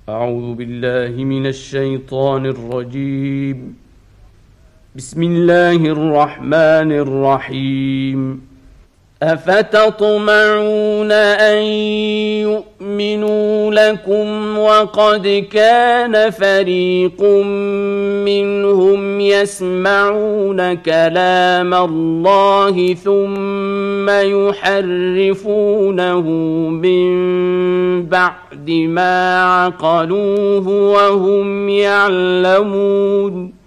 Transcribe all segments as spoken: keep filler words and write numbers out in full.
أعوذ بالله من الشيطان الرجيم. بسم الله الرحمن الرحيم. أفتطمعون أن يؤمنوا لكم وقد كان فريق منهم يسمعون كلام الله ثم يحرفونه من بعد ما عقلوه وهم يعلمون.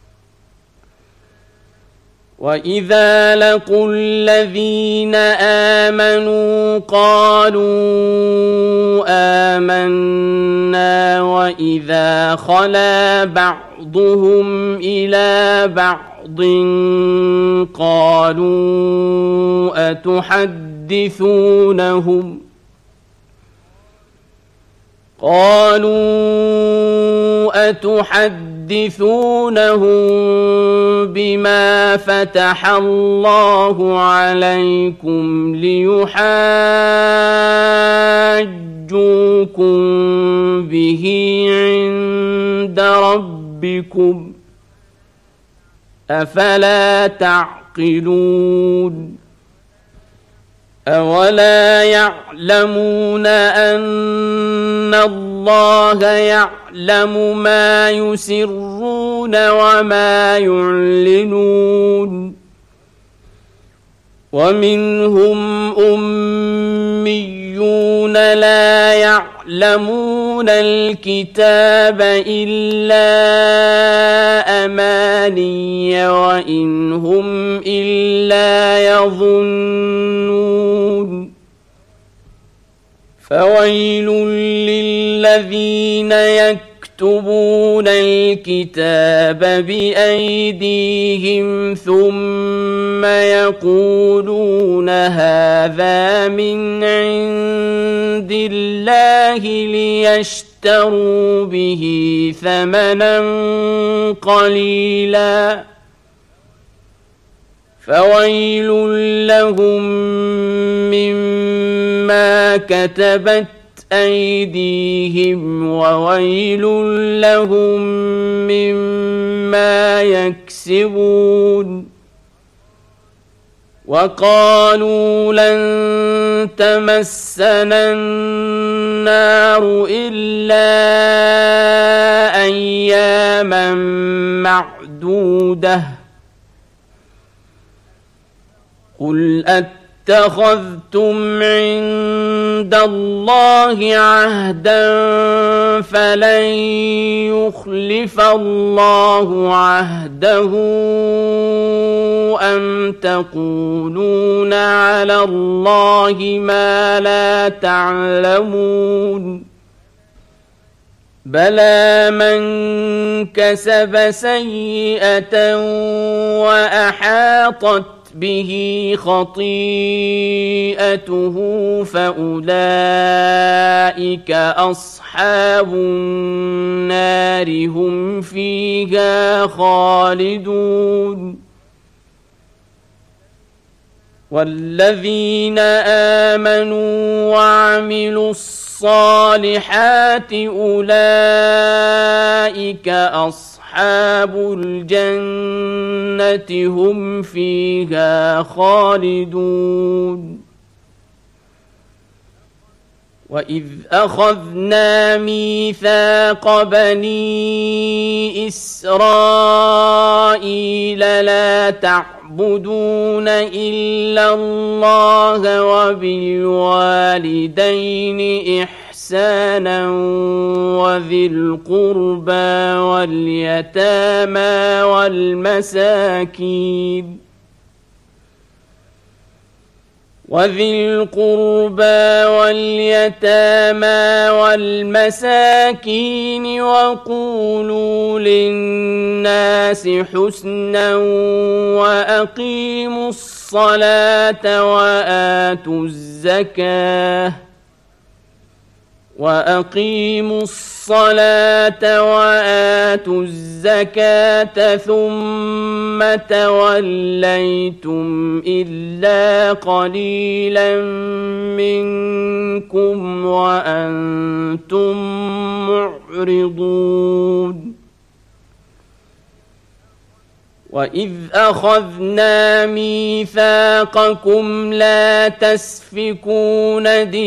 وَإِذَا لَقُوا الَّذِينَ آمَنُوا قَالُوا آمَنَّا وَإِذَا خَلَا بَعْضُهُمْ إِلَى بَعْضٍ قَالُوا أَتُحَدِّثُونَهُمْ قَالُوا أَتُحَدِّثُونَهُمْ بما فتح الله عليكم ليحاجوكم به عند ربكم أفلا تعقلون. أولا يعلمون أن الله يعلم ما يسرون وما يعلنون. ومنهم أميون لا يعلمون الكتاب إلا أماني وإن هم إلا يظنون. فويل للذين يكتبون الكتاب بأيديهم ثم يقولون هذا من عند الله ليشتروا به ثمنا قليلا فويل لهم مما كتبت أيديهم وويل لهم مما يكسبون. وقالوا لن تمسنا النار إلا أياما معدودة قل اتخذتم عند الله عهدا فلن يخلف الله عهده أم تقولون على الله ما لا تعلمون. بلى من كسب سيئة وأحاطت به خطيئته فأولئك أصحاب النار هم فيها خالدون. والذين آمنوا وعملوا الصالحات أولئك أصحاب أصحاب الجنة هم فيها خالدون. وإذ أخذنا ميثاق بني إسرائيل لا تعبدون إلا الله وبالوالدين إحسانا إحسانا وذي القربى واليتامى والمساكين وذي القربى واليتامى والمساكين وقولوا للناس حسنا وأقيموا الصلاة وآتوا الزكاة وأقيموا الصلاة وآتوا الزكاة ثم توليتم إلا قليلا منكم وأنتم معرضون وإذ أخذنا ميثاقكم لا تسفكون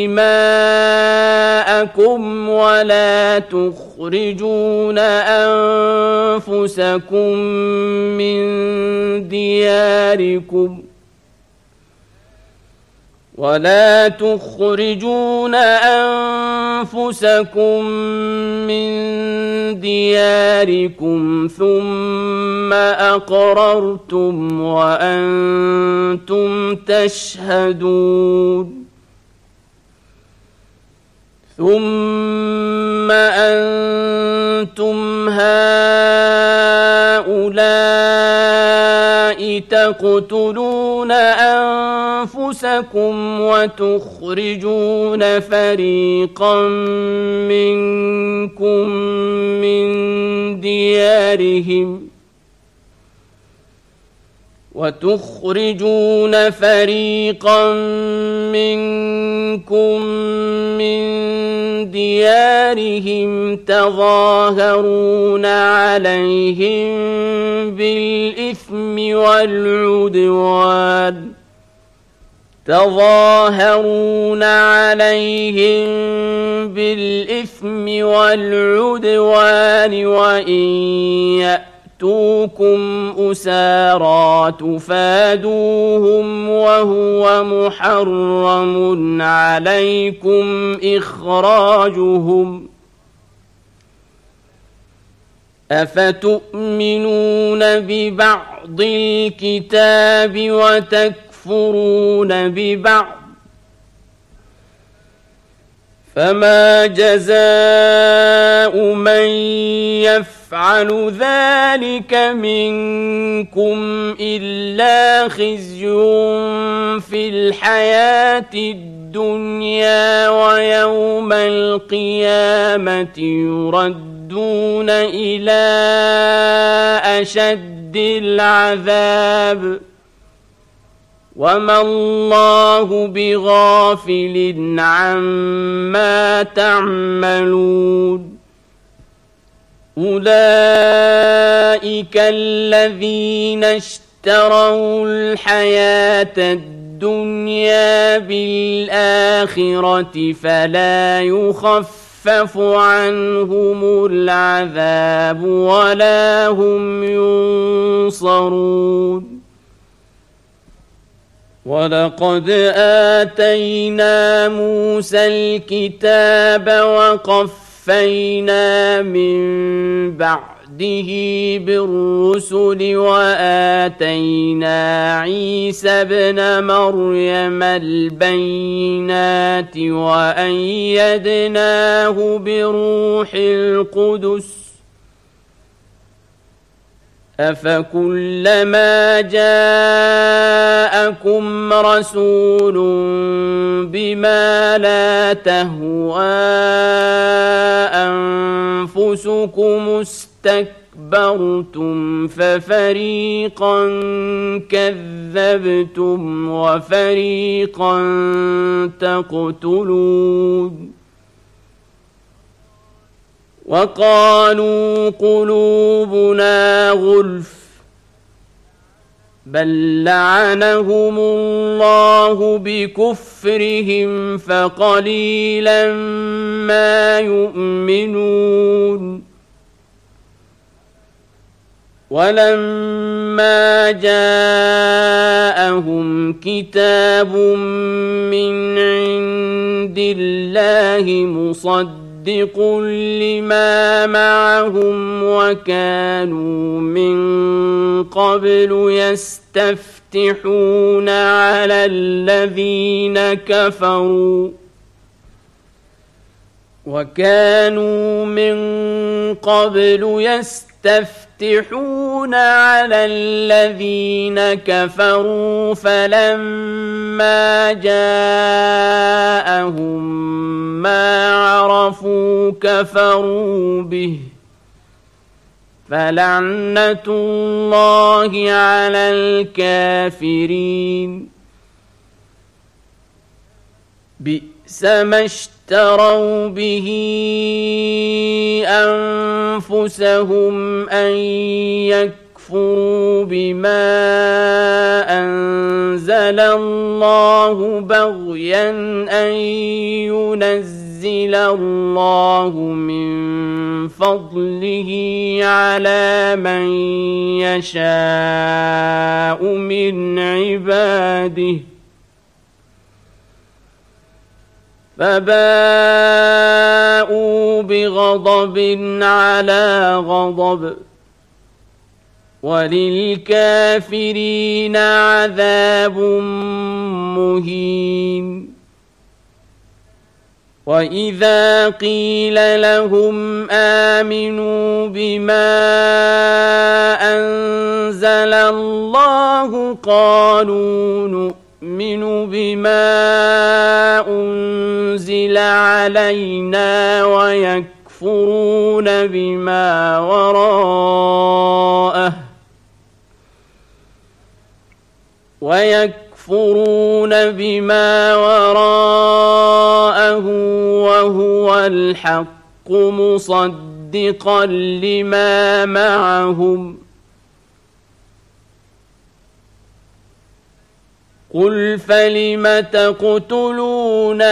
دماءكم ولا تخرجون أنفسكم من دياركم ولا تخرجون أنفسكم من دياركم ثم أقررتم وأنتم تشهدون ثم أنتم هؤلاء تقتلون أنفسكم وتخرجون فريقا منكم من ديارهم وتخرجون فريقا منكم من ديارهم تظاهرون عليهم بالإثم والعدوان تظاهرون عليهم بالإثم والعدوان وإن يأتوكم أسارى تفادوهم وهو محرم عليكم إخراجهم أفتؤمنون ببعض الكتاب وتكفرون ببعض فما جزاء من يفعل ذلك منكم إلا خزي في الحياة الدنيا ويوم القيامة يردون إلى أشد العذاب وما الله بغافل عما تعملون أولئك الذين اشتروا الحياة الدنيا بالآخرة فلا يخفف عنهم العذاب ولا هم ينصرون ولقد آتينا موسى الكتاب وقفينا من بعده بالرسل وآتينا عيسى ابن مريم البينات وأيدناه بروح القدس أفكلما جاءكم رسول بما لا تهوى أنفسكم استكبرتم ففريقا كذبتم وفريقا تقتلون وقالوا قلوبنا غلف بل لعنهم الله بكفرهم فقليلا ما يؤمنون ولما جاءهم كتاب من عند الله مصدق مصدق لما معهم وكانوا من قبل يستفتحون على الذين كفروا وكانوا من قبل يستفتحون يستفتحون على الذين كفروا فلما جاءهم ما عرفوا كفروا به فلعنة الله على الكافرين بئس ما اشتروا به أنفسهم أن يكفروا بما أنزل الله بغيا أن ينزل الله من فضله على من يشاء من عباده فباءوا بغضب على غضب وللكافرين عذاب مهين وإذا قيل لهم آمنوا بما أنزل الله قالوا نؤمن بما أنزل علينا ويكفرون بما وراءه ويكفرون بما وراءه وهو الحق مصدقا لما معهم قل فلم تقتلون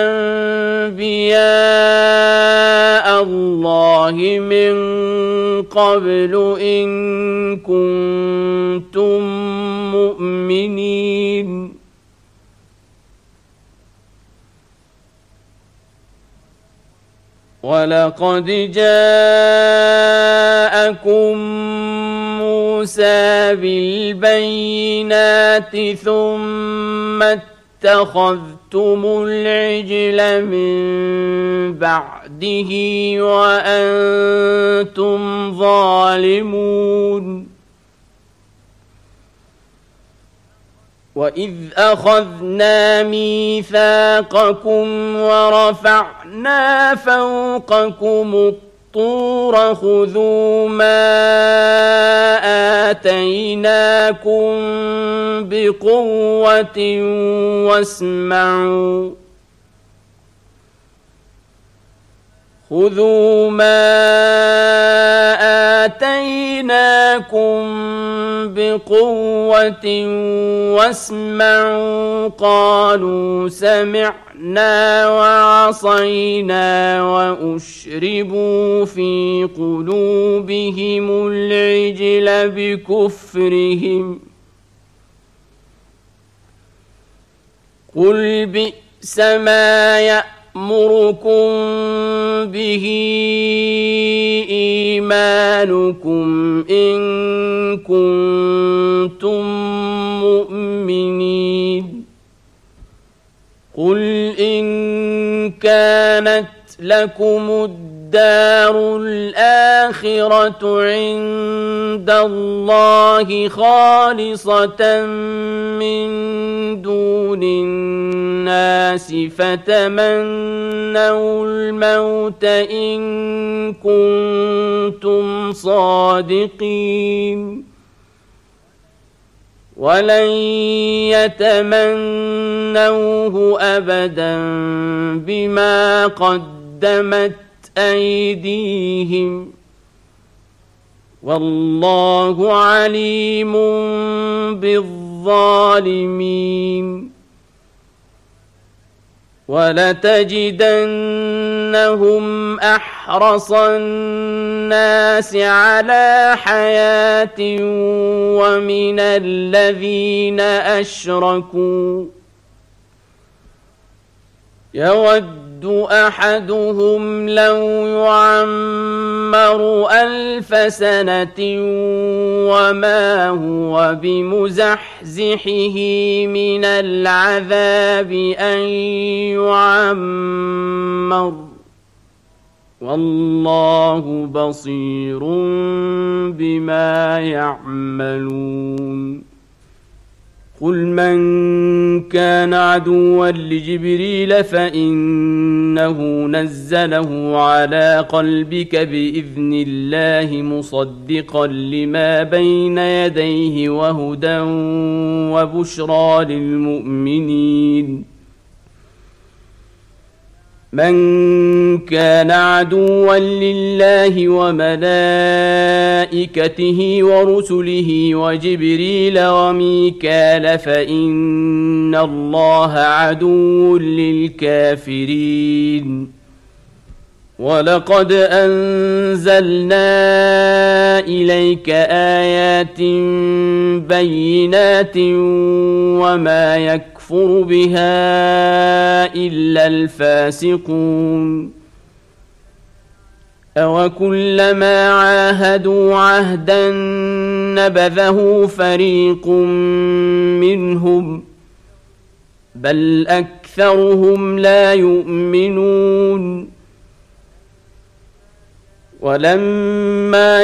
أنبياء الله من قبل إن كنتم مؤمنين ولقد جاءكم موسى بالبينات ثم اتخذتم العجل من بعده وأنتم ظالمون وإذ أخذنا ميثاقكم ورفعنا فوقكم الطور خذوا ما آتيناكم بقوة واسمعوا خذوا ما آتيناكم بقوة واسمعوا قالوا سمعنا وعصينا وأشربوا في قلوبهم العجل بكفرهم قل بئس ما يأمركم به إيمانكم إن كنتم مؤمنين قل إن كانت لكم الدار الآخرة عند الله خالصة من دون الناس فتمنوا الموت إن كنتم صادقين ولن يتمنوه أبدا بما قدمت أيديهم والله عليم بالظالمين ولتجدنهم أحرص الناس على حياة ومن الذين أشركوا يود أحدهم لو يعمر ألف سنة وما هو بمزحزحه من العذاب أن يعمر والله بصير بما يعملون قل من كان عدوا لجبريل فإنه نزله على قلبك بإذن الله مصدقا لما بين يديه وهدى وبشرى للمؤمنين من كان عدوا لله وملائكته ورسله وجبريل وميكال فإن الله عدو للكافرين ولقد أنزلنا إليك آيات بينات وما يكفر يكفر بها إلا الفاسقون أوكلما عاهدوا عهدا نبذه فريق منهم بل أكثرهم لا يؤمنون ولما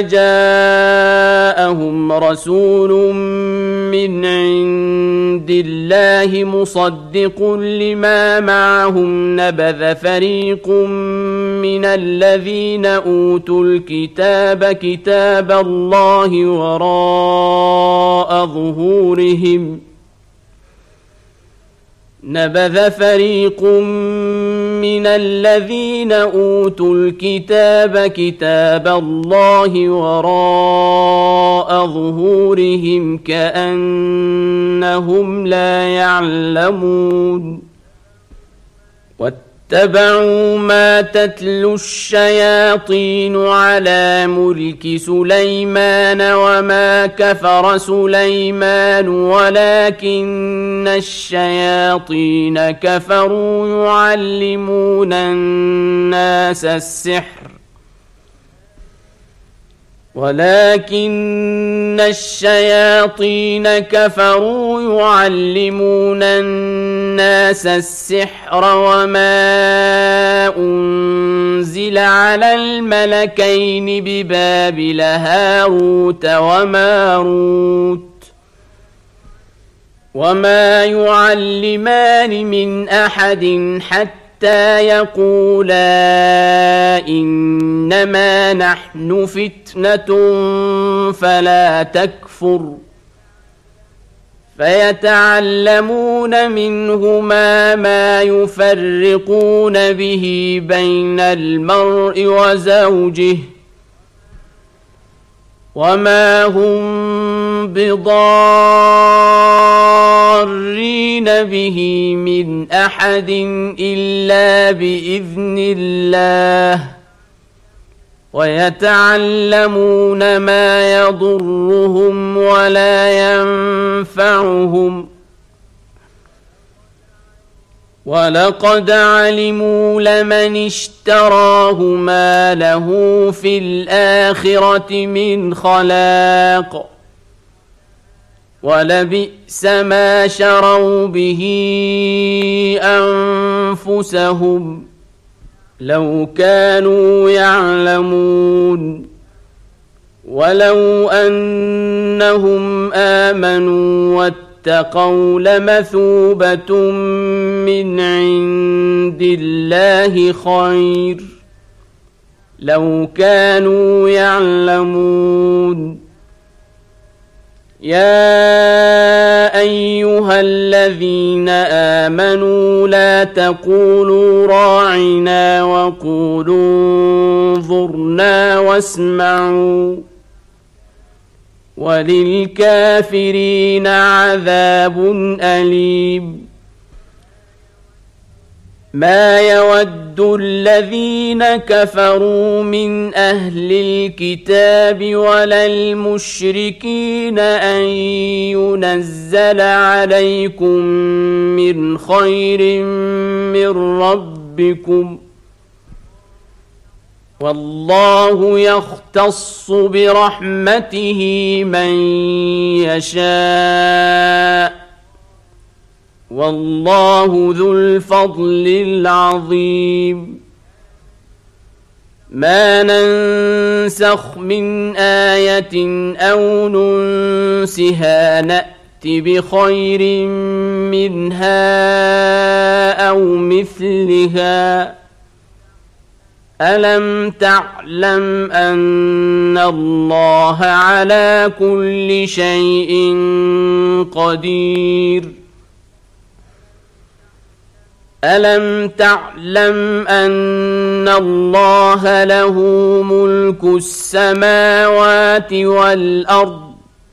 جاءهم رسول من عند الله مصدق لما معهم نبذ فريق من الذين أوتوا الكتاب كتاب الله وراء ظهورهم نبذ فريق من الذين أوتوا الكتاب كتاب الله وراء ظهورهم كأنهم لا يعلمون واتبعوا ما تتلو الشياطين على ملك سليمان وما كفر سليمان ولكن الشياطين كفروا يعلمون الناس السحر ولكن الشياطين كفروا يعلمون الناس السحر وما أنزل على الملكين ببابل هاروت وماروت وما يعلمان من أحد حتى يقولا إنما نحن فتنة فلا تكفر فيتعلمون منهما ما يفرقون به بين المرء وزوجه وما هم بضارين به من أحد إلا بإذن الله ويتعلمون ما يضرهم ولا ينفعهم ولقد علموا لمن اشتراه ما له في الآخرة من خلاق ولبئس ما شروا به أنفسهم لو كانوا يعلمون ولو أنهم آمنوا واتقوا لمثوبة من عند الله خير لو كانوا يعلمون يا أيها الذين آمنوا لا تقولوا راعنا وقولوا انظرنا واسمعوا وللكافرين عذاب أليم ما يود الذين كفروا من أهل الكتاب ولا المشركين أن ينزل عليكم من خير من ربكم والله يختص برحمته من يشاء والله ذو الفضل العظيم ما ننسخ من آية أو ننسها نأت بخير منها أو مثلها ألم تعلم أن الله على كل شيء قدير ألم تعلم أن الله له ملك السماوات والأرض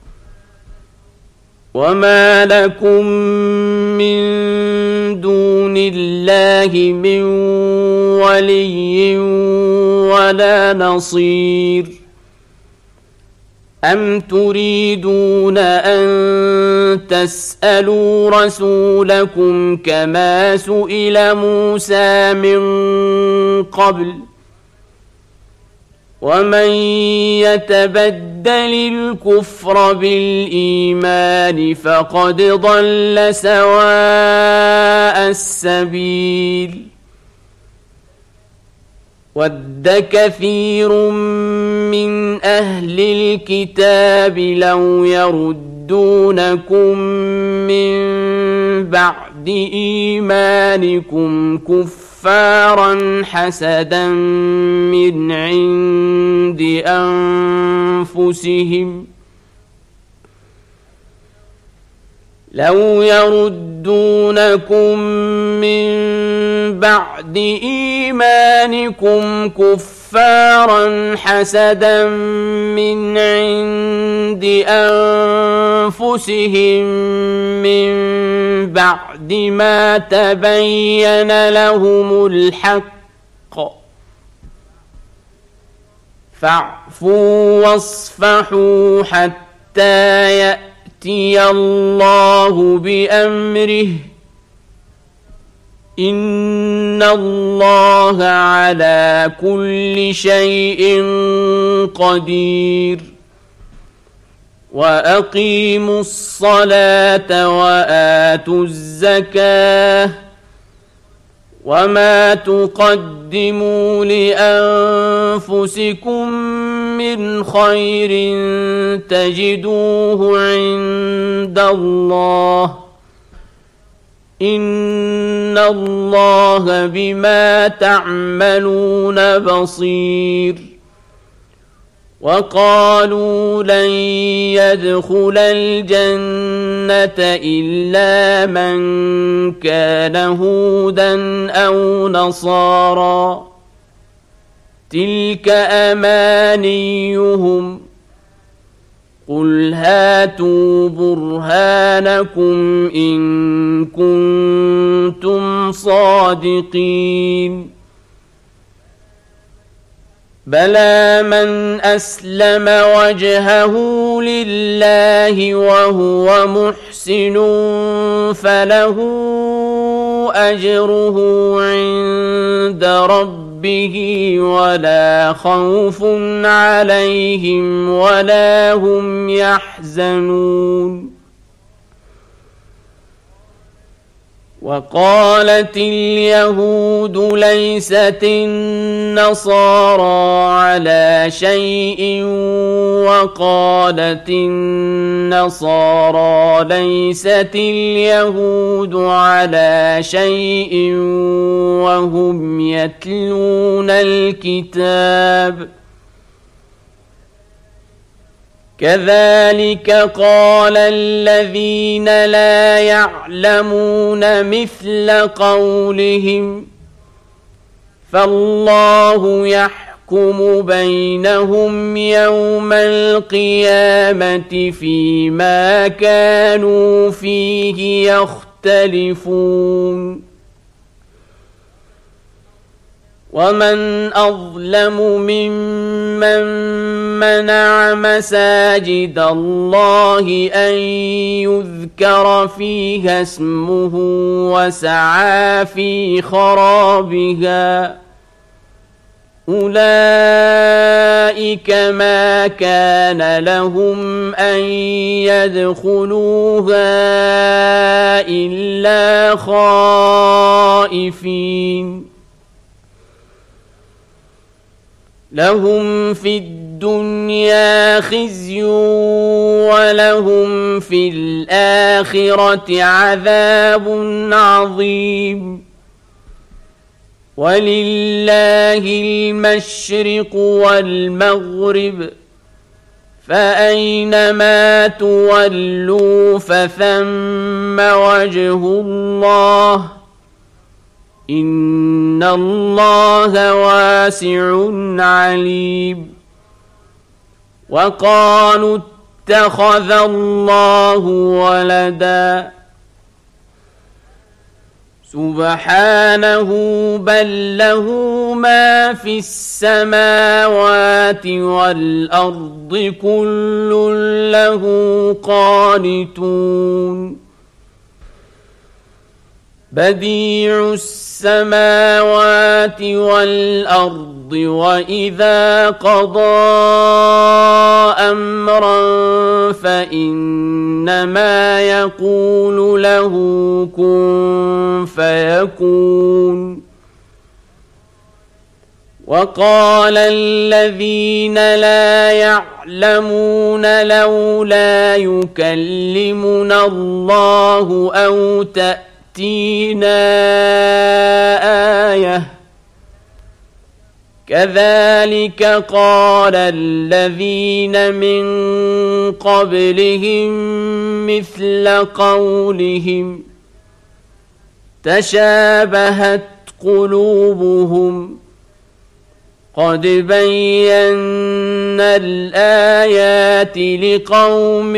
وما لكم من دون الله من ولي ولا نصير أم تريدون أن تسألوا رسولكم كما سئل موسى من قبل ومن يتبدل الكفر بالإيمان فقد ضل سواء السبيل ود كثير من أهل الكتاب لو يردونكم من بعد إيمانكم كفارا حسدا من عند أنفسهم لو يردونكم من بعد إيمانكم كفارا حسدا من عند أنفسهم من بعد ما تبين لهم الحق فاعفوا واصفحوا حتى يأتي الله بأمره إن الله على كل شيء قدير وأقيموا الصلاة وآتوا الزكاة وما تقدموا لأنفسكم من خير تجدوه عند الله إن الله بما تعملون بصير وقالوا لن يدخل الجنة إلا من كان هودا أو نصارى تلك أمانيهم قل هاتوا برهانكم إن كنتم صادقين بلى من أسلم وجهه لله وهو محسن فله أجره عند ربه ولا خوف عليهم ولا هم يحزنون وقالت اليهود ليست النصارى على شيء وقالت النصارى ليست اليهود على شيء وهم يتلون الكتاب كذلك قال الذين لا يعلمون مثل قولهم فالله يحكم بينهم يوم القيامة فيما كانوا فيه يختلفون ومن أظلم ممن منع مساجد الله أن يذكر فيها اسمه وسعى في خرابها أولئك ما كان لهم أن يدخلوها إلا خائفين لهم في الدنيا خزي ولهم في الآخرة عذاب عظيم ولله المشرق والمغرب فأينما تولوا فثم وجه الله إن الله واسع عليم وقالوا اتخذ الله ولدا سبحانه بل له ما في السماوات والأرض كل له قانتون بديع السماوات والأرض وإذا قضى أمرا فإنما يقول له كن فيكون وقال الذين لا يعلمون لولا يكلمنا الله أو تأتينا آية كذلك قال الذين من قبلهم مثل قولهم تشابهت قلوبهم قد بينا الآيات لقوم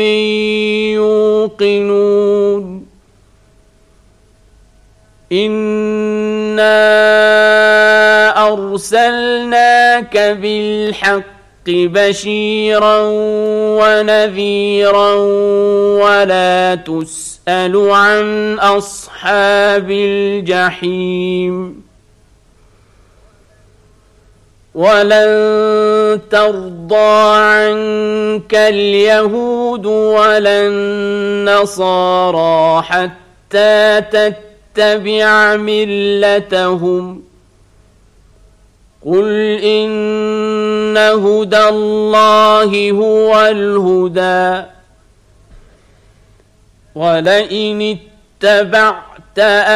يوقنون إنا أرسلناك بالحق بشيرا ونذيرا ولا تسأل عن أصحاب الجحيم ولن ترضى عنك اليهود ولا النصارى حتى تتبع ملتهم قل إن هدى الله هو الهدى ولئن اتبعت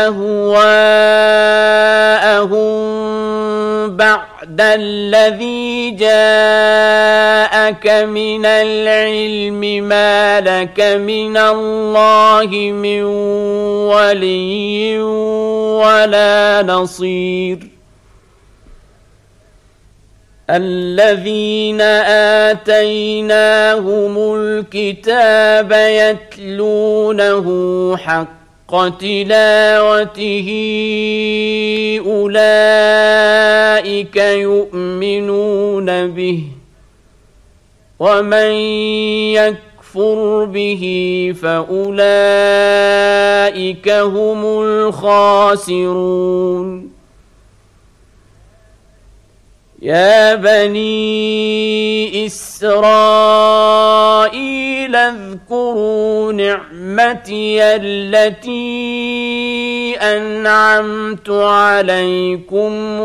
أهواءهم بعد الذي جاءك من العلم ما لك من الله من ولي ولا نصير الذين آتيناهم الكتاب يتلونه حق تلاوته أولئك يؤمنون به ومن يكفر به فأولئك هم الخاسرون يا بني إسرائيل اذكروا نعمتي التي أنعمت عليكم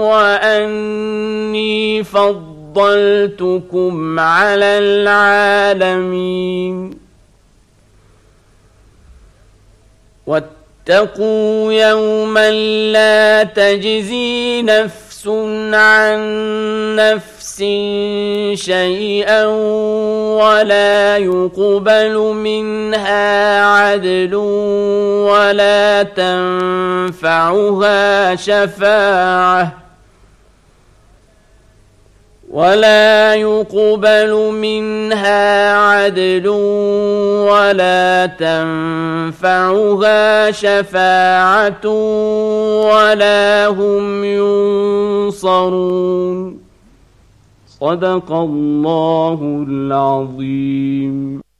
وأني فضلتكم على العالمين واتقوا يوما لا تجزي نفس عن نفس شيئا ولا يقبل منها عدل ولا تنفعها شفاعة ولا يقبل منها عدل ولا تنفعها شفاعة ولا هم ينصرون صدق الله العظيم.